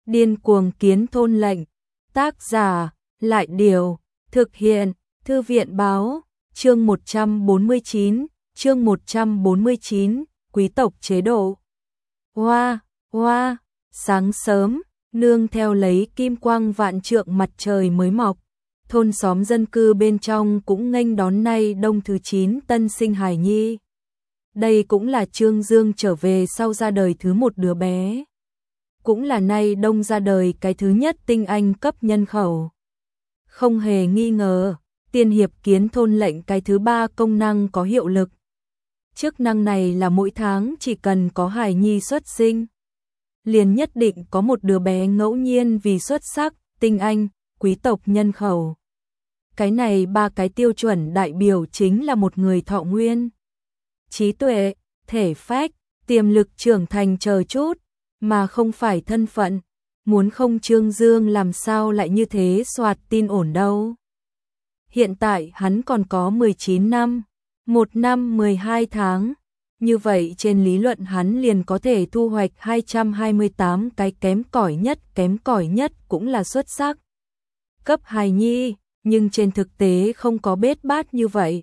Điên cuồng kiến thôn lệnh. Tác giả, Lại Điều, thực hiện, Thư viện báo, chương 149, chương 149, quý tộc chế độ. Hoa, hoa, sáng sớm, nương theo lấy kim quang vạn trượng mặt trời mới mọc, thôn xóm dân cư bên trong cũng nghênh đón nay đông thứ 9 tân sinh hài nhi. Đây cũng là Trương Dương trở về sau ra đời thứ một đứa bé. Cũng là nay đông ra đời cái thứ nhất tinh anh cấp nhân khẩu. Không hề nghi ngờ, tiên hiệp kiến thôn lệnh cái thứ ba công năng có hiệu lực. Chức năng này là mỗi tháng chỉ cần có hài nhi xuất sinh, liền nhất định có một đứa bé ngẫu nhiên vì xuất sắc, tinh anh, quý tộc nhân khẩu. Cái này ba cái tiêu chuẩn đại biểu chính là một người thọ nguyên, trí tuệ, thể phách, tiềm lực trưởng thành chờ chút, mà không phải thân phận. Muốn không Trương Dương làm sao lại như thế soạt tin ổn đâu. Hiện tại hắn còn có 19 năm, 1 năm 12 tháng. Như vậy trên lý luận hắn liền có thể thu hoạch 228 cái kém cỏi nhất cũng là xuất sắc. Cấp hài nhi, nhưng trên thực tế không có bết bát như vậy.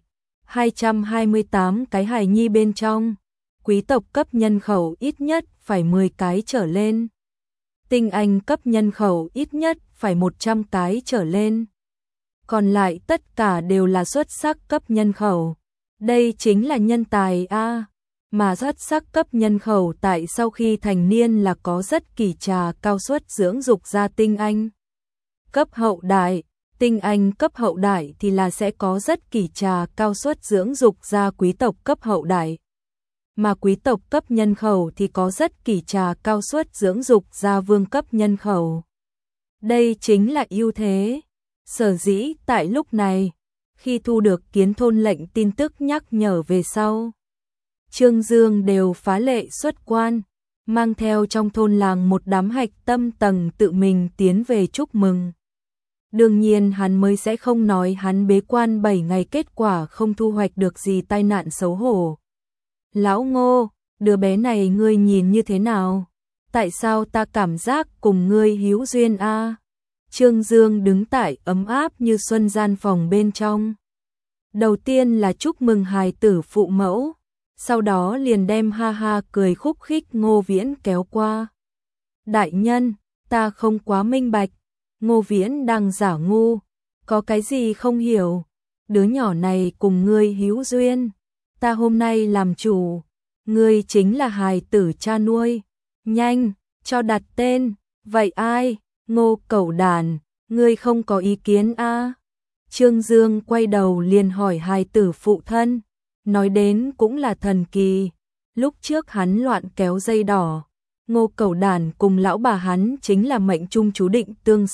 228 cái hài nhi bên trong, quý tộc cấp nhân khẩu ít nhất phải 10 cái trở lên. Tinh anh cấp nhân khẩu ít nhất phải 100 cái trở lên. Còn lại tất cả đều là xuất sắc cấp nhân khẩu. Đây chính là nhân tài a. Mà xuất sắc cấp nhân khẩu tại sau khi thành niên là có rất kỳ trà cao suất dưỡng dục ra tinh anh. Cấp hậu đại, tinh anh cấp hậu đại thì là sẽ có rất kỳ trà cao suất dưỡng dục ra quý tộc cấp hậu đại. Mà quý tộc cấp nhân khẩu thì có rất kỳ trà cao suất dưỡng dục ra vương cấp nhân khẩu. Đây chính là ưu thế. Sở dĩ tại lúc này, khi thu được kiến thôn lệnh tin tức nhắc nhở về sau, Trương Dương đều phá lệ xuất quan, mang theo trong thôn làng một đám hạch tâm tầng tự mình tiến về chúc mừng. Đương nhiên hắn mới sẽ không nói hắn bế quan 7 ngày kết quả không thu hoạch được gì tai nạn xấu hổ. Lão Ngô, đứa bé này ngươi nhìn như thế nào? Tại sao ta cảm giác cùng ngươi hữu duyên a? Trương Dương đứng tại ấm áp như xuân gian phòng bên trong. Đầu tiên là chúc mừng hài tử phụ mẫu, sau đó liền đem ha ha cười khúc khích Ngô Viễn kéo qua. Đại nhân, ta không quá minh bạch. Ngô Viễn đang giả ngu, có cái gì không hiểu? Đứa nhỏ này cùng ngươi hữu duyên. Ta hôm nay làm chủ, ngươi chính là hài tử cha nuôi. Nhanh, cho đặt tên. Vậy ai? Ngô Cẩu Đàn, ngươi không có ý kiến a? Trương Dương quay đầu liền hỏi hài tử phụ thân. Nói đến cũng là thần kỳ. Lúc trước hắn loạn kéo dây đỏ, Ngô Cẩu Đàn cùng lão bà hắn chính là mệnh trung chú định tương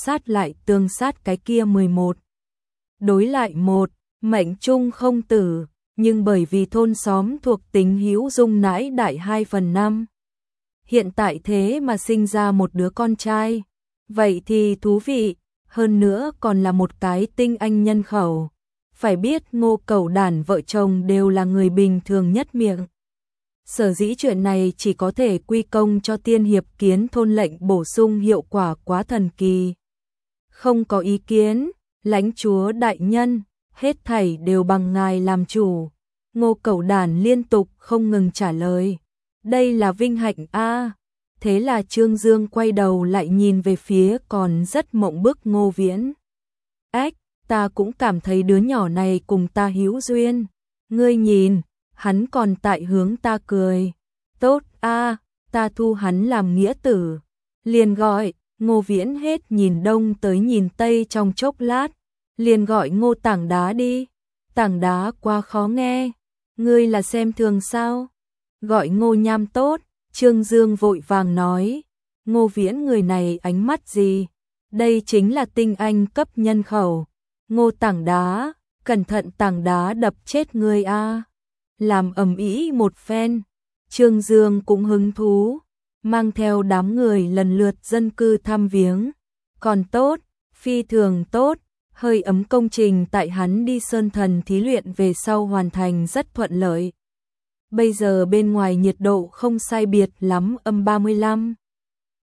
sát cái kia 11. Đối lại 1, mệnh trung không tử. Nhưng bởi vì thôn xóm thuộc tính hữu dung nãi đại 2/5. Hiện tại thế mà sinh ra một đứa con trai. Vậy thì thú vị, hơn nữa còn là một cái tinh anh nhân khẩu. Phải biết Ngô Cẩu Đàn vợ chồng đều là người bình thường nhất miệng. Sở dĩ chuyện này chỉ có thể quy công cho tiên hiệp kiến thôn lệnh bổ sung hiệu quả quá thần kỳ. Không có ý kiến, lãnh chúa đại nhân. Hết thảy đều bằng ngài làm chủ. Ngô Cẩu Đàn liên tục không ngừng trả lời. Đây là vinh hạnh a. Thế là Trương Dương quay đầu lại nhìn về phía còn rất mộng bức Ngô Viễn. Ếch, ta cũng cảm thấy đứa nhỏ này cùng ta hữu duyên. Ngươi nhìn, hắn còn tại hướng ta cười. Tốt a, ta thu hắn làm nghĩa tử. Liền gọi, Ngô Viễn hết nhìn đông tới nhìn tây trong chốc lát. Liền gọi Ngô Tảng Đá đi. Tảng Đá quá khó nghe. Ngươi là xem thường sao? Gọi Ngô Nham tốt. Trương Dương vội vàng nói. Ngô Viễn người này ánh mắt gì? Đây chính là tinh anh cấp nhân khẩu. Ngô Tảng Đá, cẩn thận Tảng Đá đập chết ngươi a. Làm ầm ĩ một phen. Trương Dương cũng hứng thú, mang theo đám người lần lượt dân cư thăm viếng. Còn tốt, phi thường tốt. Hơi ấm công trình tại hắn đi sơn thần thí luyện về sau hoàn thành rất thuận lợi. Bây giờ bên ngoài nhiệt độ không sai biệt lắm, -35.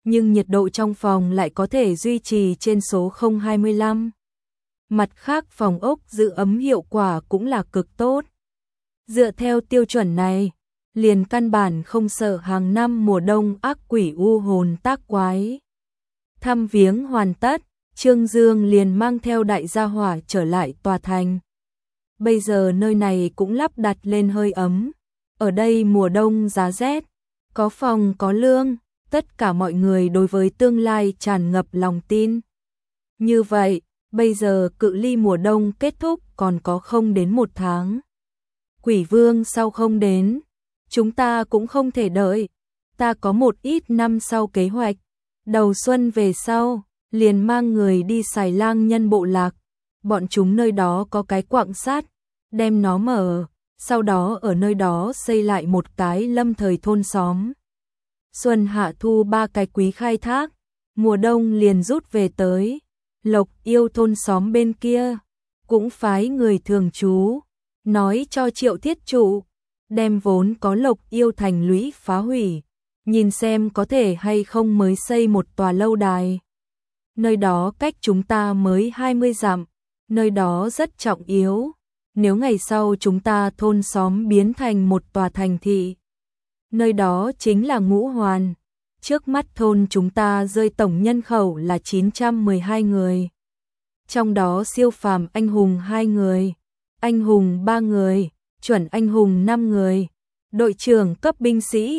nhưng nhiệt độ trong phòng lại có thể duy trì trên số 025. Mặt khác phòng ốc giữ ấm hiệu quả cũng là cực tốt. Dựa theo tiêu chuẩn này, liền căn bản không sợ hàng năm mùa đông ác quỷ u hồn tác quái. Thăm viếng hoàn tất, Trương Dương liền mang theo đại gia hỏa trở lại tòa thành. Bây giờ nơi này cũng lắp đặt lên hơi ấm. Ở đây mùa đông giá rét, có phòng có lương, tất cả mọi người đối với tương lai tràn ngập lòng tin. Như vậy, bây giờ cự ly mùa đông kết thúc còn có không đến 1 tháng. Quỷ vương sao không đến? Chúng ta cũng không thể đợi. Ta có một ít năm sau kế hoạch. Đầu xuân về sau, liền mang người đi Xài Lang Nhân bộ lạc. Bọn chúng nơi đó có cái quặng sắt, đem nó mở, sau đó ở nơi đó xây lại một cái lâm thời thôn xóm. Xuân hạ thu 3 cái quý khai thác, mùa đông liền rút về tới. Lộc Yêu thôn xóm bên kia cũng phái người thường trú, nói cho Triệu Thiết Trụ đem vốn có Lộc Yêu thành lũy phá hủy, nhìn xem có thể hay không mới xây một tòa lâu đài. Nơi đó cách chúng ta mới 20 dặm, nơi đó rất trọng yếu. Nếu ngày sau chúng ta thôn xóm biến thành một tòa thành thị, nơi đó chính là Ngũ Hoàn. Trước mắt thôn chúng ta rơi tổng nhân khẩu là 912 người. Trong đó siêu phàm anh hùng 2 người, anh hùng 3 người, chuẩn anh hùng 5 người, đội trưởng cấp binh sĩ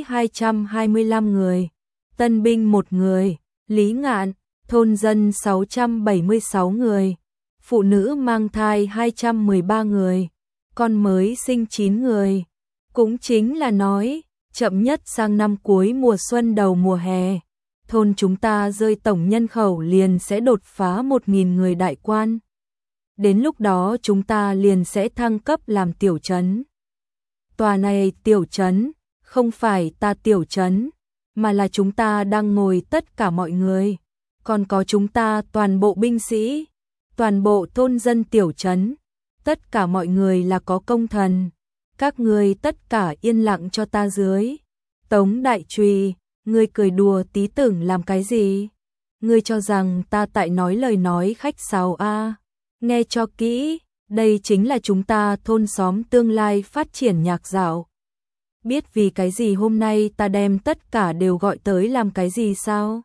225 người, tân binh 1 người, Lý Ngạn, thôn dân 676 người, phụ nữ mang thai 213 người, con mới sinh 9 người. Cũng chính là nói, chậm nhất sang năm cuối mùa xuân đầu mùa hè, thôn chúng ta rơi tổng nhân khẩu liền sẽ đột phá 1.000 người đại quan. Đến lúc đó chúng ta liền sẽ thăng cấp làm tiểu trấn. Tòa này tiểu trấn, không phải ta tiểu trấn, mà là chúng ta đang ngồi tất cả mọi người, còn có chúng ta toàn bộ binh sĩ, toàn bộ thôn dân tiểu trấn, tất cả mọi người là có công thần. Các ngươi tất cả yên lặng cho ta dưới. Tống Đại Trùy, ngươi cười đùa tí tưởng làm cái gì? Ngươi cho rằng ta tại nói lời nói khách sáo a? Nghe cho kỹ, đây chính là chúng ta thôn xóm tương lai phát triển nhạc dạo. Biết vì cái gì hôm nay ta đem tất cả đều gọi tới làm cái gì sao?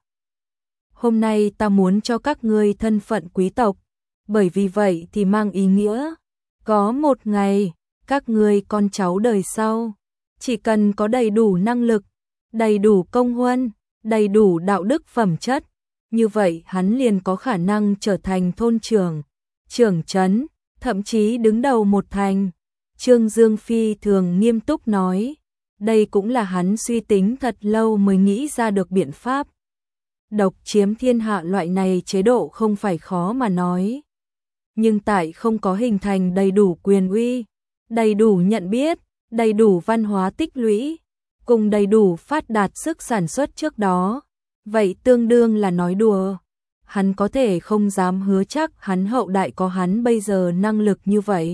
Hôm nay ta muốn cho các ngươi thân phận quý tộc, bởi vì vậy thì mang ý nghĩa. Có một ngày, các ngươi con cháu đời sau, chỉ cần có đầy đủ năng lực, đầy đủ công huân, đầy đủ đạo đức phẩm chất, như vậy hắn liền có khả năng trở thành thôn trưởng, trưởng trấn, thậm chí đứng đầu một thành. Trương Dương Phi thường nghiêm túc nói, đây cũng là hắn suy tính thật lâu mới nghĩ ra được biện pháp. Độc chiếm thiên hạ loại này chế độ không phải khó mà nói. Nhưng tại không có hình thành đầy đủ quyền uy, đầy đủ nhận biết, đầy đủ văn hóa tích lũy, cùng đầy đủ phát đạt sức sản xuất trước đó, vậy tương đương là nói đùa. Hắn có thể không dám hứa chắc hắn hậu đại có hắn bây giờ năng lực như vậy.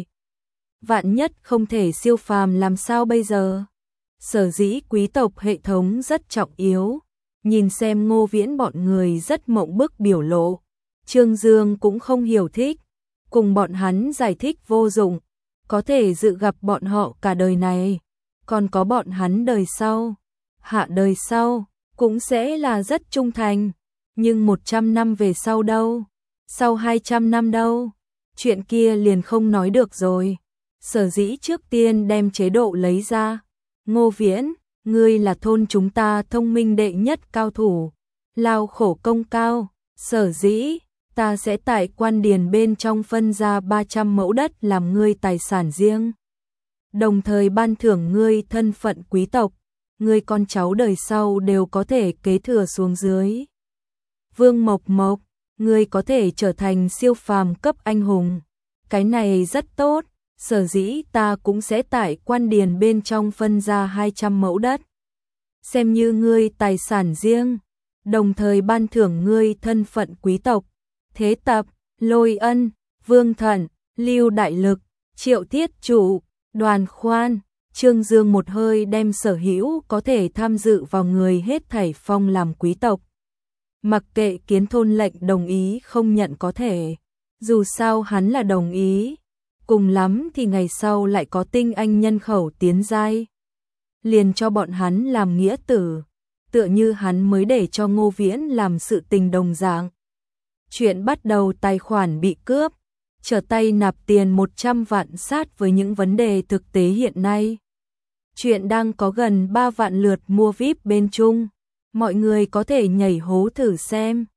Vạn nhất không thể siêu phàm làm sao bây giờ? Sở dĩ quý tộc hệ thống rất trọng yếu. Nhìn xem Ngô Viễn bọn người rất mộng bức biểu lộ, Trương Dương cũng không hiểu thích, cùng bọn hắn giải thích vô dụng, có thể dự gặp bọn họ cả đời này, còn có bọn hắn đời sau, hạ đời sau, cũng sẽ là rất trung thành, nhưng 100 năm về sau đâu, sau 200 năm đâu, chuyện kia liền không nói được rồi. Sở dĩ trước tiên đem chế độ lấy ra, Ngô Viễn, ngươi là thôn chúng ta thông minh đệ nhất cao thủ, lao khổ công cao, sở dĩ ta sẽ tại quan điền bên trong phân ra 300 mẫu đất làm ngươi tài sản riêng. Đồng thời ban thưởng ngươi thân phận quý tộc, ngươi con cháu đời sau đều có thể kế thừa xuống dưới. Vương Mộc Mộc, ngươi có thể trở thành siêu phàm cấp anh hùng. Cái này rất tốt, sở dĩ ta cũng sẽ tại quan điền bên trong phân ra 200 mẫu đất. Xem như ngươi tài sản riêng, đồng thời ban thưởng ngươi thân phận quý tộc. Thế Tập, Lôi Ân, Vương Thận, Lưu Đại Lực, Triệu Thiết Trụ, Đoàn Khoan, Trương Dương một hơi đem sở hữu có thể tham dự vào người hết thảy phong làm quý tộc. Mặc kệ Kiến Thôn lệnh đồng ý không nhận có thể, dù sao hắn là đồng ý, cùng lắm thì ngày sau lại có tinh anh nhân khẩu tiến giai, liền cho bọn hắn làm nghĩa tử, tựa như hắn mới để cho Ngô Viễn làm sự tình đồng dạng. Chuyện bắt đầu tài khoản bị cướp, trở tay nạp tiền 100 vạn sát với những vấn đề thực tế hiện nay. Chuyện đang có gần 3 vạn lượt mua VIP bên Trung, mọi người có thể nhảy hố thử xem.